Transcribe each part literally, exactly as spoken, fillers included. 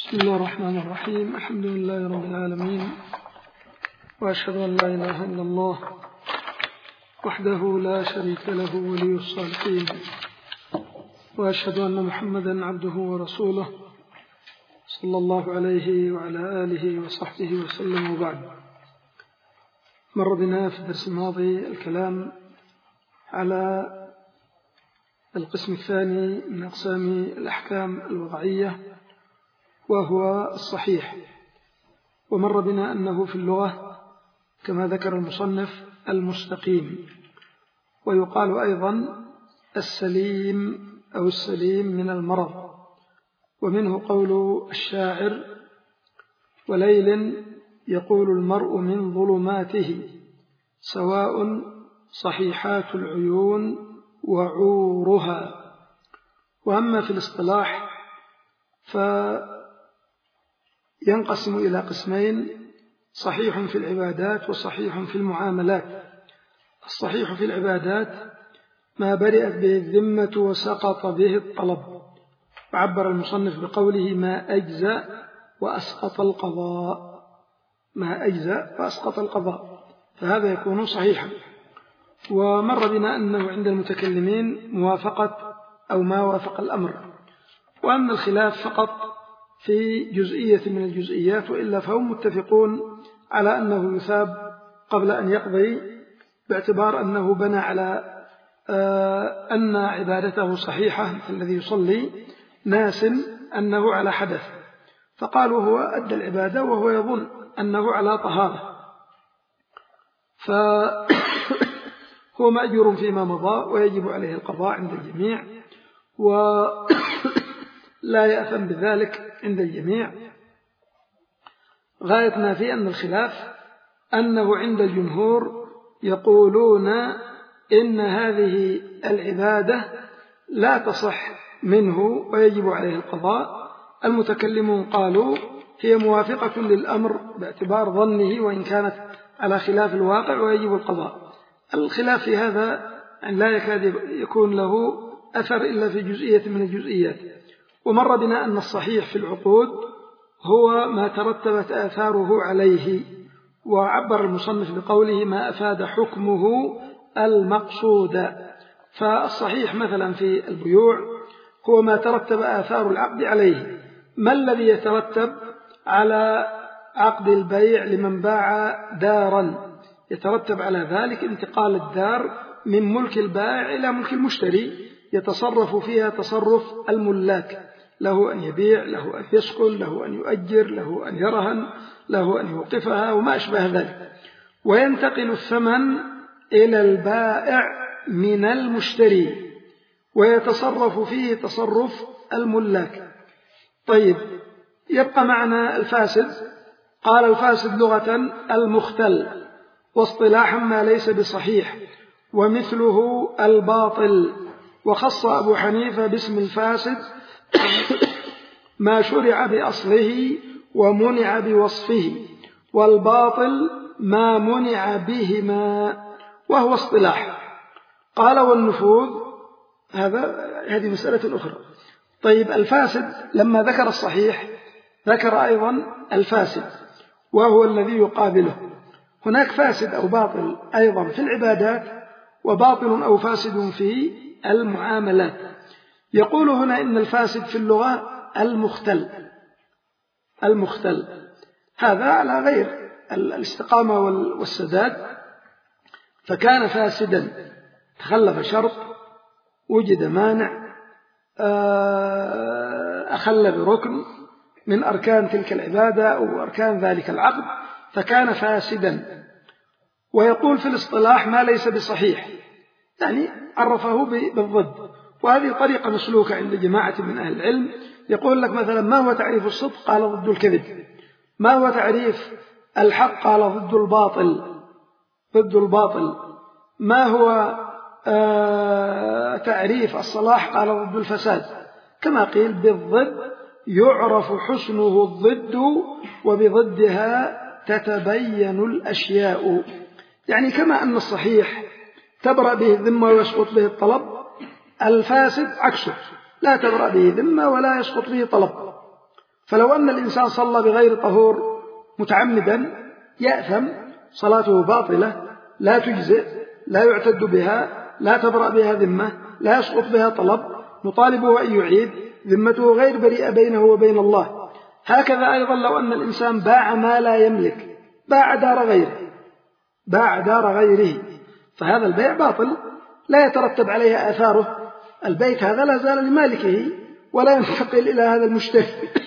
بسم الله الرحمن الرحيم. الحمد لله رب العالمين، وأشهد أن لا إله إلا الله وحده لا شريك له ولي الصالحين، وأشهد أن محمدا عبده ورسوله صلى الله عليه وعلى آله وصحبه وسلم. وبعد، مر بنا في الدرس الماضي الكلام على القسم الثاني من أقسام الأحكام الوضعية، وهو الصحيح. ومر بنا أنه في اللغة كما ذكر المصنف المستقيم، ويقال أيضا السليم أو السليم من المرض. ومنه قول الشاعر: وليل يقول المرء من ظلماته سواء صحيحات العيون وعورها. وأما في الاصطلاح فينقسم إلى قسمين: صحيح في العبادات وصحيح في المعاملات. الصحيح في العبادات ما برئت به الذمة وسقط به الطلب، وعبر المصنف بقوله ما أجزأ وأسقط القضاء، ما أجزأ وأسقط القضاء، فهذا يكون صحيحا. ومر بنا أنه عند المتكلمين موافقة أو ما وافق الأمر، وأما الخلاف فقط في جزئية من الجزئيات، وإلا فهم متفقون على أنه يثاب قبل أن يقضي، باعتبار أنه بنى على أن عبادته صحيحة، مثل الذي يصلي ناس أنه على حدث، فقالوا هو أدى العبادة وهو يظن أنه على طهارة، فهو مأجور فيما مضى ويجب عليه القضاء عند الجميع، ولا يأثم بذلك عند الجميع. غايتنا في أن الخلاف أنه عند الجمهور يقولون إن هذه العبادة لا تصح منه ويجب عليه القضاء. المتكلمون قالوا هي موافقة للأمر باعتبار ظنه وإن كانت على خلاف الواقع ويجب القضاء. الخلاف في هذا لا يكاد يكون له أثر إلا في جزئية من الجزئيات. ومر بنا أن الصحيح في العقود هو ما ترتبت آثاره عليه، وعبر المصنف بقوله ما أفاد حكمه المقصود. فالصحيح مثلا في البيوع هو ما ترتب آثار العقد عليه. ما الذي يترتب على عقد البيع لمن باع دارا؟ يترتب على ذلك انتقال الدار من ملك البائع إلى ملك المشتري، يتصرف فيها تصرف الملاك، له أن يبيع، له أن يسكن، له أن يؤجر، له أن يرهن، له أن يوقفها وما أشبه ذلك. وينتقل الثمن إلى البائع من المشتري ويتصرف فيه تصرف الملاك. طيب، يبقى معنا الفاسد. قال الفاسد لغة المختل، واصطلاحا ما ليس بصحيح، ومثله الباطل. وخص أبو حنيفة باسم الفاسد ما شرع بأصله ومنع بوصفه، والباطل ما منع بهما، وهو اصطلاح. قال والنفوذ، هذا هذه مسألة أخرى. طيب، الفاسد لما ذكر الصحيح ذكر أيضا الفاسد، وهو الذي يقابله. هناك فاسد أو باطل أيضا في العبادات، وباطل أو فاسد في المعاملات. يقول هنا إن الفاسد في اللغة المختل. المختل هذا على غير الاستقامة والسداد، فكان فاسدا، تخلف شرط، وجد مانع، أخل بركن من أركان تلك العبادة أو أركان ذلك العقد، فكان فاسدا. ويقول في الاصطلاح ما ليس بصحيح، يعني عرفه بالضد. وهذه طريقة مسلوكة عند جماعة من أهل العلم. يقول لك مثلا ما هو تعريف الصدق؟ قال ضد الكذب. ما هو تعريف الحق؟ قال ضد الباطل. ضد الباطل. ما هو آه تعريف الصلاح؟ قال ضد الفساد. كما قيل بالضد يعرف حسنه الضد، وبضدها تتبين الأشياء. يعني كما أن الصحيح تبرأ به الذمة ويسقط به الطلب، الفاسد عكسه، لا تبرأ به ذمة ولا يسقط به طلب. فلو أن الإنسان صلى بغير طهور متعمدا يأثم، صلاته باطلة لا تجزئ، لا يعتد بها، لا تبرأ بها ذمة، لا يسقط بها طلب، نطالبه أن يعيد، ذمته غير بريئة بينه وبين الله. هكذا أيضا لو أن الإنسان باع ما لا يملك، باع دار غيره، باع دار غيره، فهذا البيع باطل لا يترتب عليه آثاره، البيت هذا لا زال لمالكه ولا ينتقل إلى هذا المشتري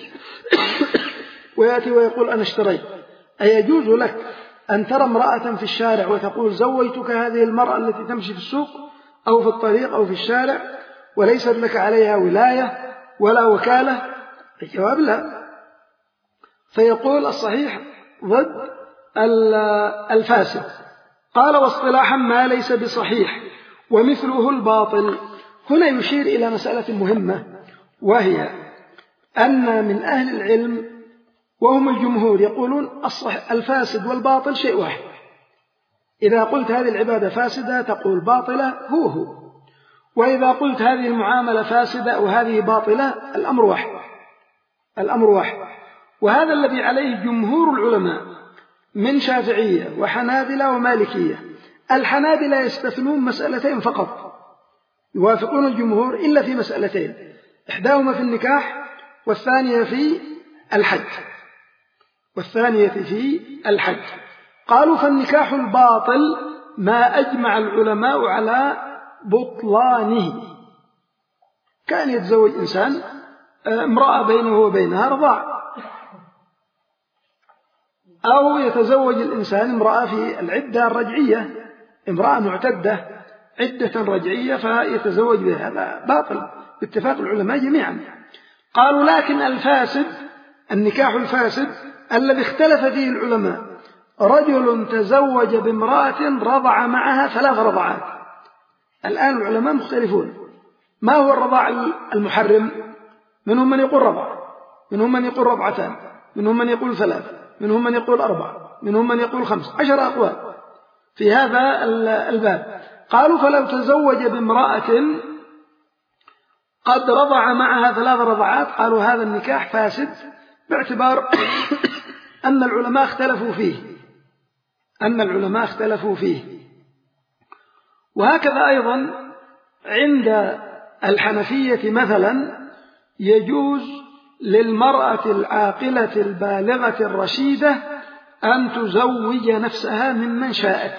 ويأتي ويقول أنا اشتريت. أيجوز لك أن ترى امرأة في الشارع وتقول زوجتك هذه المرأة التي تمشي في السوق أو في الطريق أو في الشارع وليست لك عليها ولاية ولا وكالة؟ الجواب لا. فيقول الصحيح ضد الفاسد. قال واصطلاحا ما ليس بصحيح ومثله الباطل. هنا يشير إلى مسألة مهمة، وهي أن من أهل العلم وهم الجمهور يقولون الفاسد والباطل شيء واحد. إذا قلت هذه العبادة فاسدة تقول باطلة هو هو، وإذا قلت هذه المعاملة فاسدة وهذه باطلة الأمر واحد، الأمر واحد. وهذا الذي عليه جمهور العلماء من شافعية وحنابلة ومالكية. الحنابلة يستثنون مسألتين فقط، يوافقون الجمهور إلا في مسألتين، إحداهما في النكاح والثانية في الحج، والثانية في الحج. قالوا فالنكاح الباطل ما أجمع العلماء على بطلانه، كان يتزوج إنسان امرأة بينه وبينها رضاع، أو يتزوج الإنسان امرأة في العدة الرجعية، امرأة معتدة عدة رجعية فيتزوج بها، هذا باطل باتفاق العلماء جميعا. قالوا لكن الفاسد، النكاح الفاسد الذي اختلف فيه العلماء، رجل تزوج بامرأة رضع معها ثلاث رضعات. الآن العلماء مختلفون، ما هو الرضاع المحرم؟ منهم من يقول رضع، منهم من يقول رضعتان، منهم من يقول ثلاث، منهم من يقول أربع، منهم من يقول خمس، عشر أقوال في هذا الباب. قالوا فلو تزوج بامرأة قد رضع معها ثلاث رضعات، قالوا هذا النكاح فاسد باعتبار أن العلماء اختلفوا فيه، أن العلماء اختلفوا فيه. وهكذا أيضا عند الحنفية مثلا يجوز للمرأة العاقلة البالغة الرشيدة أن تزوج نفسها ممن شاءت،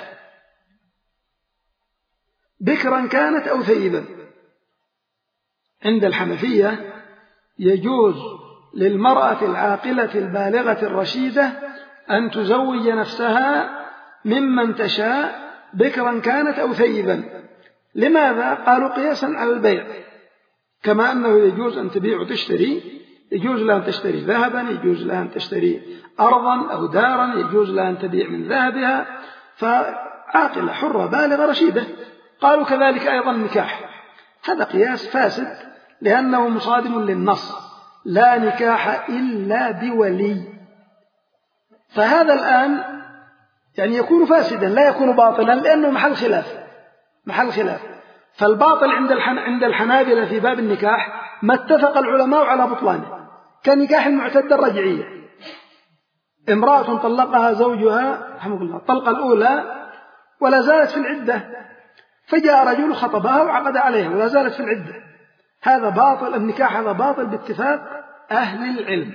بكرا كانت أو ثيبا. عند الحنفية يجوز للمرأة العاقلة البالغة الرشيدة أن تزوج نفسها ممن تشاء بكرا كانت أو ثيبا. لماذا؟ قالوا قياسا على البيع، كما أنه يجوز أن تبيع وتشتري، يجوز لها أن تشتري ذهبا، يجوز لها أن تشتري أرضا أو دارا، يجوز لها أن تبيع من ذهبها، فعاقلة حرة بالغة رشيدة. قالوا كذلك أيضا النكاح، هذا قياس فاسد لأنه مصادم للنص، لا نكاح إلا بولي. فهذا الآن يعني يكون فاسدا لا يكون باطلا، لأنه محل خلاف، محل خلاف. فالباطل عند عند الحنابلة في باب النكاح ما اتفق العلماء على بطلانه، كنكاح المعتدة الرجعية، امرأة طلقها زوجها رحمه الله الطلقة الأولى ولا زالت في العدة، فجاء رجل خطبها وعقد عليها ولا زالت في العدة، هذا باطل، النكاح هذا باطل باتفاق أهل العلم،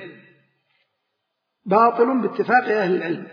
باطل باتفاق أهل العلم.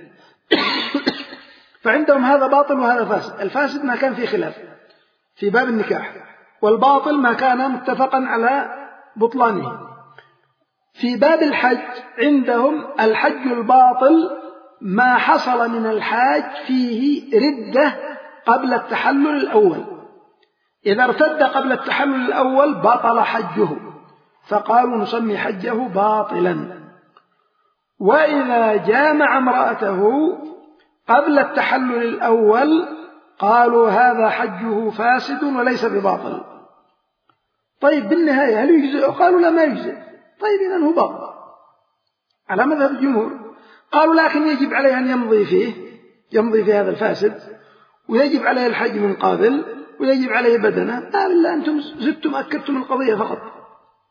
فعندهم هذا باطل وهذا فاسد. الفاسد ما كان فيه خلاف في باب النكاح، والباطل ما كان متفقا على بطلانه. في باب الحج عندهم الحج الباطل ما حصل من الحاج فيه ردة قبل التحلل الأول، إذا ارتد قبل التحلل الأول بطل حجه، فقالوا نسمي حجه باطلا. وإذا جامع امرأته قبل التحلل الأول قالوا هذا حجه فاسد وليس بباطل. طيب بالنهاية هل يجزئ؟ قالوا لا ما يجزئ. طيب إذن هو باطل على مذهب الجمهور. قالوا لكن يجب عليه أن يمضي فيه، يمضي في هذا الفاسد، ويجب عليه الحج من قابل، ويجب عليه بدنه. لا بالله أنتم زدتم أكدتم القضية فقط.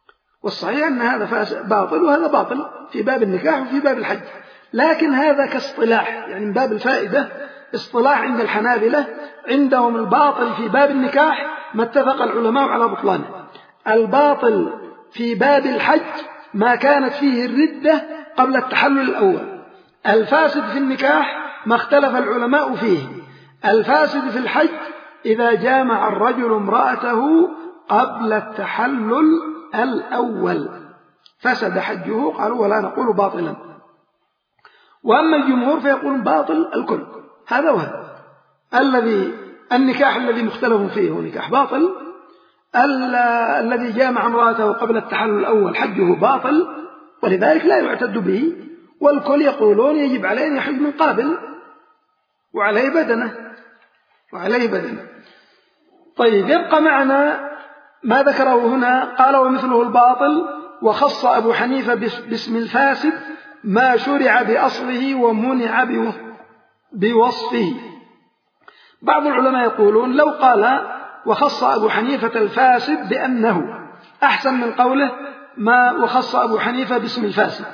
والصحيح أن هذا باطل وهذا باطل في باب النكاح وفي باب الحج، لكن هذا كاصطلاح، يعني من باب الفائدة اصطلاح عند الحنابلة، عندهم الباطل في باب النكاح ما اتفق العلماء على بطلانه. الباطل في باب الحج ما كانت فيه الردة قبل التحلل الأول. الفاسد في النكاح ما اختلف العلماء فيه. الفاسد في الحج إذا جامع الرجل امرأته قبل التحلل الأول فسد حجه، قالوا ولا نقول باطلا. وأما الجمهور فيقول باطل الكل، هذا وهذا. الذي النكاح الذي مختلف فيه هو نكاح باطل، الذي جامع امرأته قبل التحلل الأول حجه باطل، ولذلك لا يعتد به. والكل يقولون يجب عليه أن يحج من قابل وعليه بدنه وعليه بدنه. طيب، يبقى معنا ما ذكره هنا، قال ومثله الباطل، وخص أبو حنيفة باسم الفاسد ما شرع بأصله ومنع بوصفه. بعض العلماء يقولون لو قال وخص أبو حنيفة الفاسد بأنه أحسن من قوله ما وخص أبو حنيفة باسم الفاسد،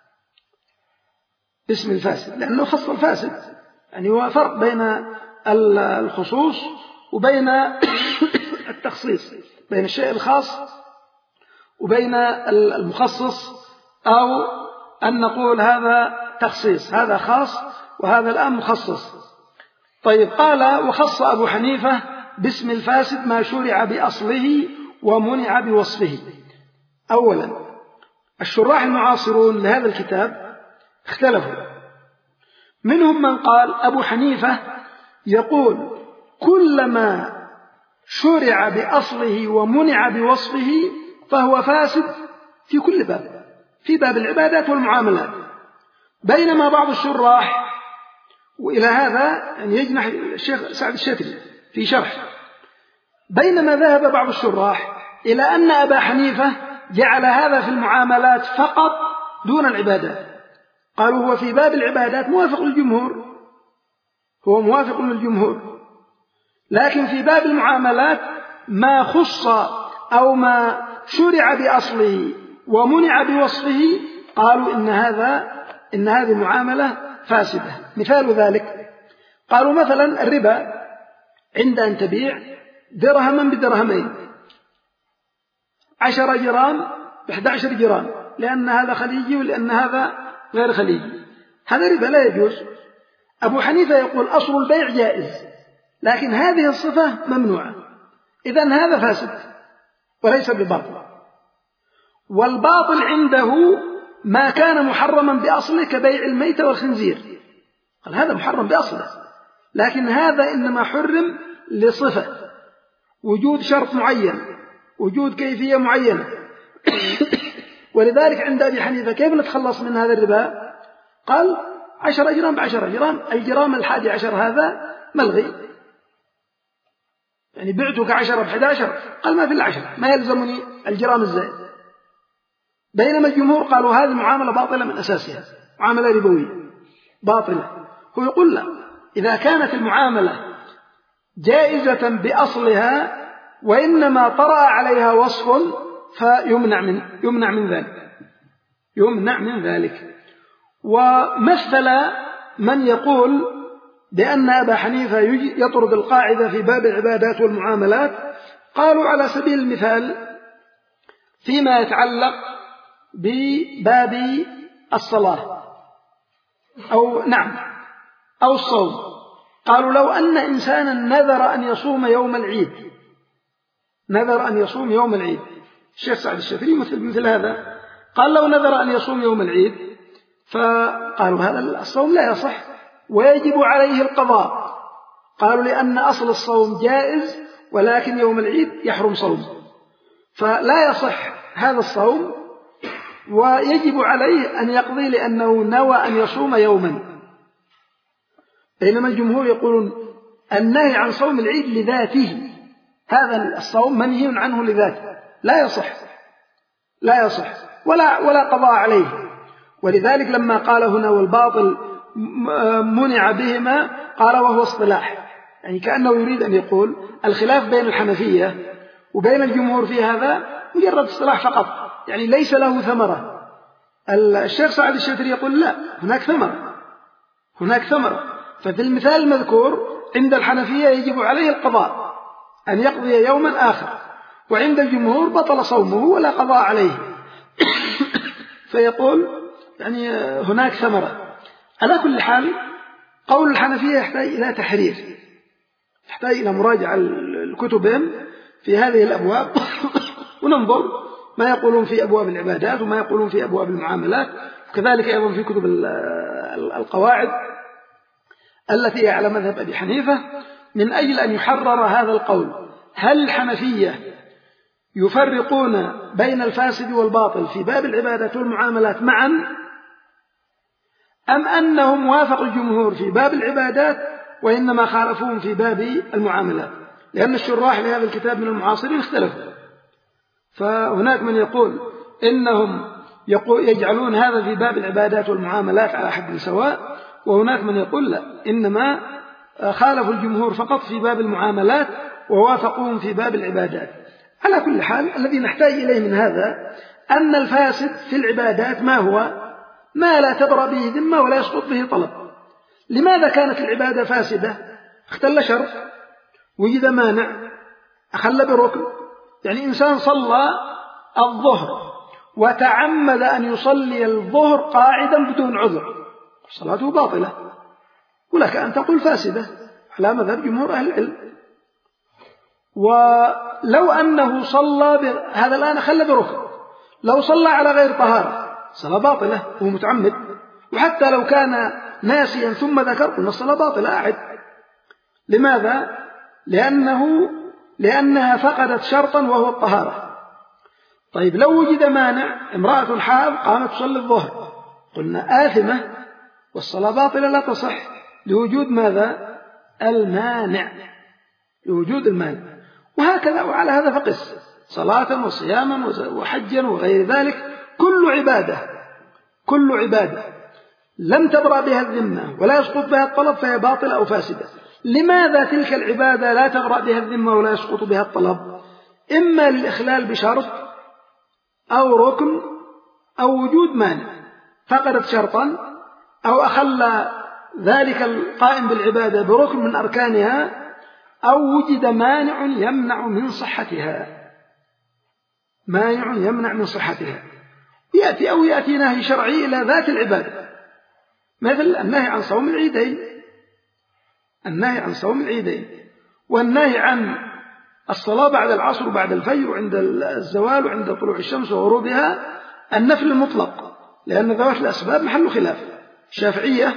اسم الفاسد، لأنه خص الفاسد، يعني هو فرق بين الخصوص وبين التخصيص، بين الشيء الخاص وبين المخصص، أو أن نقول هذا تخصيص، هذا خاص وهذا الآن مخصص. طيب، قال وخص أبو حنيفة باسم الفاسد ما شرع بأصله ومنع بوصفه. أولا، الشراح المعاصرون لهذا الكتاب اختلفوا، منهم من قال أبو حنيفة يقول كلما شرع بأصله ومنع بوصفه فهو فاسد في كل باب، في باب العبادات والمعاملات، بينما بعض الشراح، وإلى هذا يعني يجنح الشيخ سعد الشتري في شرح، بينما ذهب بعض الشراح إلى أن أبا حنيفة جعل هذا في المعاملات فقط دون العبادات. قالوا هو في باب العبادات موافق للجمهور، هو موافق للجمهور، لكن في باب المعاملات ما خص أو ما شرع بأصله ومنع بوصفه قالوا إن هذا إن هذه معاملة فاسدة. مثال ذلك قالوا مثلا الربا عند أن تبيع درهما بدرهمين، عشر جرام بإحدى عشر جرام، لأن هذا خليجي ولأن هذا غير خليجي، هذا ربا لا يجوز. أبو حنيفة يقول أصل البيع جائز، لكن هذه الصفة ممنوعة، إذن هذا فاسد وليس بباطل. والباطل عنده ما كان محرما بأصله كبيع الميت والخنزير، قال هذا محرم بأصله، لكن هذا إنما حرم لصفة، وجود شرط معين، وجود كيفية معينة. ولذلك عند أبي حنيفة كيف نتخلص من هذا الربا؟ قال عشر جرام بعشر جرام، الجرام الحادي عشر هذا ملغي، يعني بعتك عشرة بحد عشر، قال ما في العشر، ما يلزمني الجرام الزائد. بينما الجمهور قالوا هذه معاملة باطلة من أساسها، معاملة ربوية باطلة. هو يقول لا، إذا كانت المعاملة جائزة بأصلها وإنما طرأ عليها وصف فيمنع من يمنع من ذلك يمنع من ذلك. ومثل من يقول بأن أبا حنيفة يطرد القاعدة في باب العبادات والمعاملات، قالوا على سبيل المثال فيما يتعلق بباب الصلاة أو نعم أو الصوم، قالوا لو أن إنسانا نذر أن يصوم يوم العيد نذر أن يصوم يوم العيد الشيخ سعد الشتري مثل مثل هذا، قال لو نذر أن يصوم يوم العيد، فقالوا هذا الصوم لا يصح ويجب عليه القضاء. قالوا لأن أصل الصوم جائز ولكن يوم العيد يحرم صوم، فلا يصح هذا الصوم ويجب عليه أن يقضي لأنه نوى أن يصوم يوما. بينما الجمهور يقولون النهي عن صوم العيد لذاته، هذا الصوم منهي عنه لذاته، لا يصح لا يصح ولا ولا قضاء عليه. ولذلك لما قال هنا والباطل منع بهما، قال وهو اصطلاح، يعني كأنه يريد أن يقول الخلاف بين الحنفية وبين الجمهور في هذا مجرد اصطلاح فقط، يعني ليس له ثمرة. الشيخ سعد الشتري يقول لا، هناك ثمرة، هناك ثمرة. ففي المثال المذكور عند الحنفية يجب عليه القضاء، أن يقضي يوما آخر، وعند الجمهور بطل صومه ولا قضاء عليه. فيقول يعني هناك ثمرة. على كل حال قول الحنفية يحتاج إلى تحرير، يحتاج إلى مراجعة الكتبهم في هذه الأبواب وننظر ما يقولون في أبواب العبادات وما يقولون في أبواب المعاملات، وكذلك أيضا في كتب القواعد التي هي على مذهب أبي حنيفة، من أجل أن يحرر هذا القول. هل الحنفية يفرقون بين الفاسد والباطل في باب العبادات والمعاملات معا، أم أنهم وافقوا الجمهور في باب العبادات وإنما خالفوهم في باب المعاملات؟ لأن الشراح لهذا الكتاب من المعاصرين اختلفوا، فهناك من يقول إنهم يجعلون هذا في باب العبادات والمعاملات على حد سواء، وهناك من يقول لا، إنما خالفوا الجمهور فقط في باب المعاملات ووافقوهم في باب العبادات. على كل حال الذي نحتاج إليه من هذا أن الفاسد في العبادات ما هو؟ ما لا تبرأ به ذمة ولا يسقط به طلب. لماذا كانت العبادة فاسدة؟ اختل شرط، وجد مانع، أخل بركن. يعني إنسان صلى الظهر وتعمد أن يصلي الظهر قاعدا بدون عذر، صلاته باطلة، ولك أن تقول فاسدة على مذهب جمهور أهل العلم. ولو أنه صلى هذا الآن أخل بركن، لو صلى على غير طهارة صلاة باطلة وهو متعمد، وحتى لو كان ناسيا ثم ذكر قلنا الصلاة باطلة أعد. لماذا؟ لأنه لأنها فقدت شرطا وهو الطهارة. طيب لو وجد مانع، امرأة حائض قامت تصلي الظهر، قلنا آثمة والصلاة باطلة لا تصح لوجود ماذا؟ المانع، لوجود المانع. وهكذا وعلى هذا فقس، صلاة وصياما وحجا وغير ذلك، كل عبادة كل عبادة لم تبرأ بها الذمة ولا يسقط بها الطلب فهي باطلة أو فاسدة. لماذا تلك العبادة لا تبرأ بها الذمة ولا يسقط بها الطلب؟ إما للإخلال بشرط أو ركن أو وجود مانع، فقدت شرطا أو أخل ذلك القائم بالعبادة بركن من أركانها، أو وجد مانع يمنع من صحتها، مانع يمنع من صحتها. يأتي أو يأتي نهي شرعي إلى ذات العبادة، مثل النهي عن صوم العيدين، النهي عن صوم العيدين، والنهي عن الصلاة بعد العصر وبعد الفجر وعند الزوال وعند طلوع الشمس وغروبها، النفل المطلق، لأن ذوات الأسباب محل خلاف. الشافعية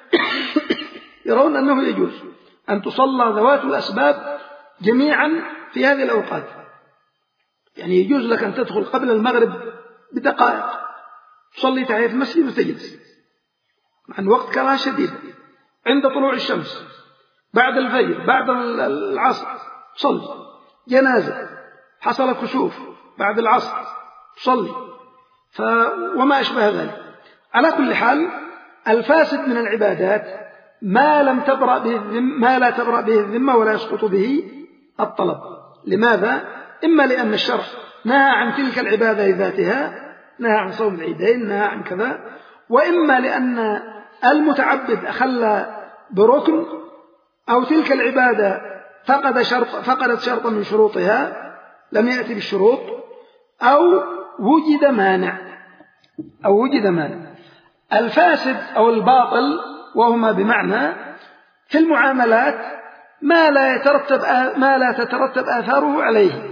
يرون أنه يجوز أن تصلى ذوات الأسباب جميعا في هذه الأوقات، يعني يجوز لك أن تدخل قبل المغرب بدقائق تصلي تحية المسجد وتجلس عن وقت كراهة شديدة، عند طلوع الشمس، بعد الفجر، بعد العصر تصلي، جنازة، حصل كسوف بعد العصر تصلي، ف... وما أشبه ذلك. على كل حال الفاسد من العبادات ما لم تبرأ به الذمة، ما لا تبرأ به الذمة ولا يسقط به الطلب. لماذا؟ إما لأن الشرع نهى عن تلك العبادة ذاتها، نهى عن صوم العيدين، نهى عن كذا، وإما لأن المتعبد أخل بركن، أو تلك العبادة فقد شرط فقدت شرطا من شروطها لم يأتي بالشروط، أو وجد مانع أو وجد مانع. الفاسد أو الباطل وهما بمعنى في المعاملات ما لا يترتب ما لا تترتب آثاره عليه.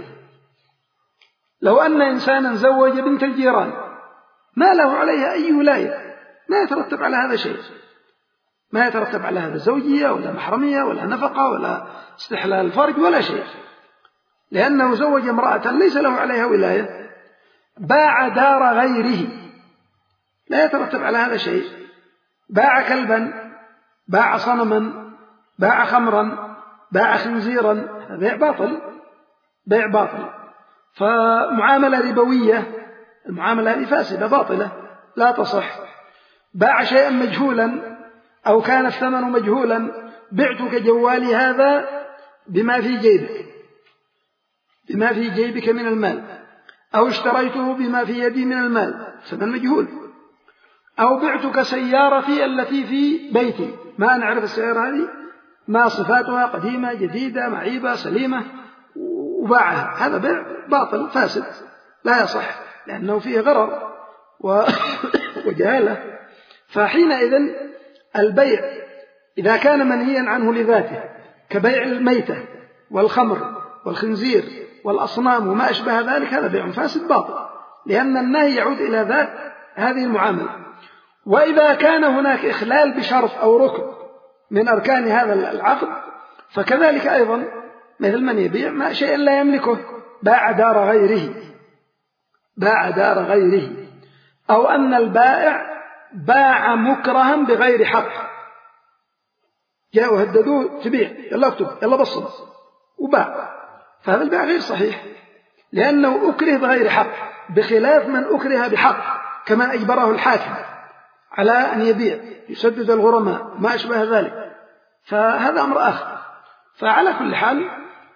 لو أن إنسانا زوج بنت الجيران ما له عليها أي ولاية، ما يترتب على هذا شيء، ما يترتب على هذا زوجية ولا محرمية ولا نفقة ولا استحلال فرج ولا شيء، لأنه زوج امرأة ليس له عليها ولاية. باع دار غيره لا يترتب على هذا شيء، باع كلبا، باع صنما، باع خمرا، باع خنزيرا، بيع باطل، بيع باطل. فمعاملة ربوية، المعاملة هذه فاسدة باطلة لا تصح. باع شيئا مجهولا أو كان الثمن مجهولا، بعتك جوالي هذا بما في جيبك، بما في جيبك من المال، أو اشتريته بما في يدي من المال، ثمن مجهول. أو بعتك سيارتي التي في بيتي، ما نعرف السيارة هذه ما صفاتها، قديمة جديدة معيبة سليمة، وباعها. هذا بيع باطل فاسد لا يصح، لأنه فيه غرر وجهالة. فحينئذ البيع إذا كان منهيا عنه لذاته كبيع الميتة والخمر والخنزير والأصنام وما أشبه ذلك، هذا بيع فاسد باطل، لأن النهي يعود إلى ذات هذه المعاملة. وإذا كان هناك إخلال بشرط أو ركن من أركان هذا العقد فكذلك أيضا، مثل من يبيع ما شيء لا يملكه، باع دار غيره باع دار غيره أو أن البائع باع مكرها بغير حق، جاءوا هددوه تبيع، يلا اكتب يلا بصل، وباع. فهذا البيع غير صحيح، لأنه أكره بغير حق، بخلاف من أكره بحق كما أجبره الحاكم على أن يبيع يسدد الغرماء ما أشبه ذلك، فهذا أمر آخر. فعلى كل حال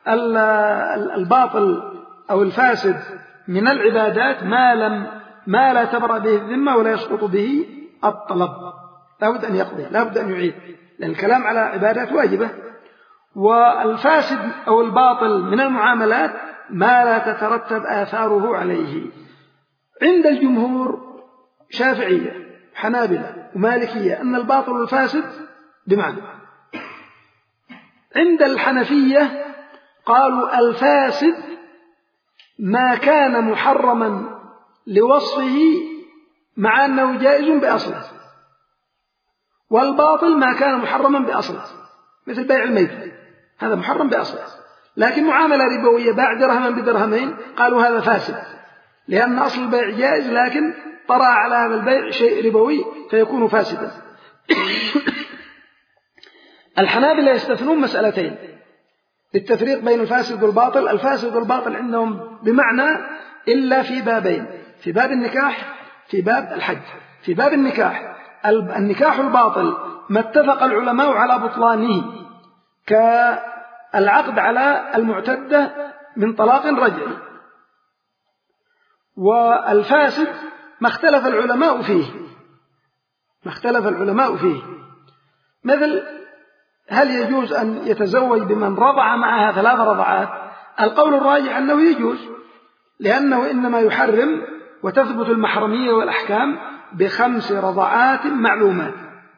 الباطل أو الفاسد من العبادات ما لم ما لا تبرأ به الذمة ولا يسقط به الطلب، لا بد أن يقضي، لا بد أن يعيد، لأن الكلام على عبادات واجبة. والفاسد أو الباطل من المعاملات ما لا تترتب آثاره عليه. عند الجمهور شافعية حنابلة ومالكية أن الباطل والفاسد بمعنى. عند الحنفية قالوا الفاسد ما كان محرما لوصفه مع أنه جائز بأصله، والباطل ما كان محرما بأصله، مثل بيع الميت هذا محرم بأصله، لكن معاملة ربوية باع درهما بدرهمين قالوا هذا فاسد، لأن أصل البيع جائز لكن طرأ على هذا البيع شيء ربوي فيكون فاسدا. الحنابلة يستثنون مسألتين للتفريق بين الفاسد والباطل. الفاسد والباطل عندهم بمعنى إلا في بابين، في باب النكاح في باب الحج. في باب النكاح النكاح الباطل ما اتفق العلماء على بطلانه كالعقد على المعتدة من طلاق رجعي، والفاسد ما اختلف العلماء فيه ما اختلف العلماء فيه مثل هل يجوز أن يتزوج بمن رضع معها ثلاث رضعات؟ القول الراجح أنه يجوز، لأنه إنما يحرم وتثبت المحرمية والأحكام بخمس رضعات معلومات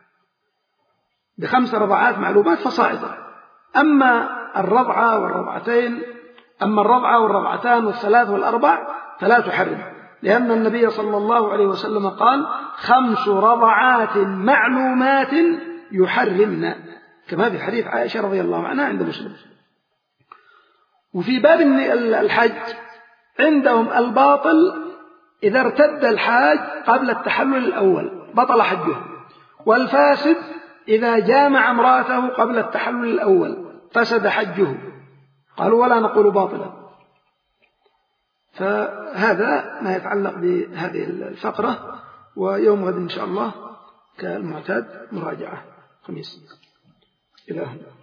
بخمس رضعات معلومات فصاعدا. أما الرضعة والرضعتين أما الرضعة والرضعتان والثلاث والأربع فلا تحرم، لأن النبي صلى الله عليه وسلم قال خمس رضعات معلومات يحرمن، كما في حديث عائشة رضي الله عنها عند مسلم. وفي باب الحج عندهم الباطل إذا ارتد الحاج قبل التحلل الأول بطل حجه، والفاسد إذا جامع امرأته قبل التحلل الأول فسد حجه. قالوا ولا نقول باطلا. فهذا ما يتعلق بهذه الفقرة، ويوم غد إن شاء الله كالمعتاد مراجعة خميس. إلى هنا.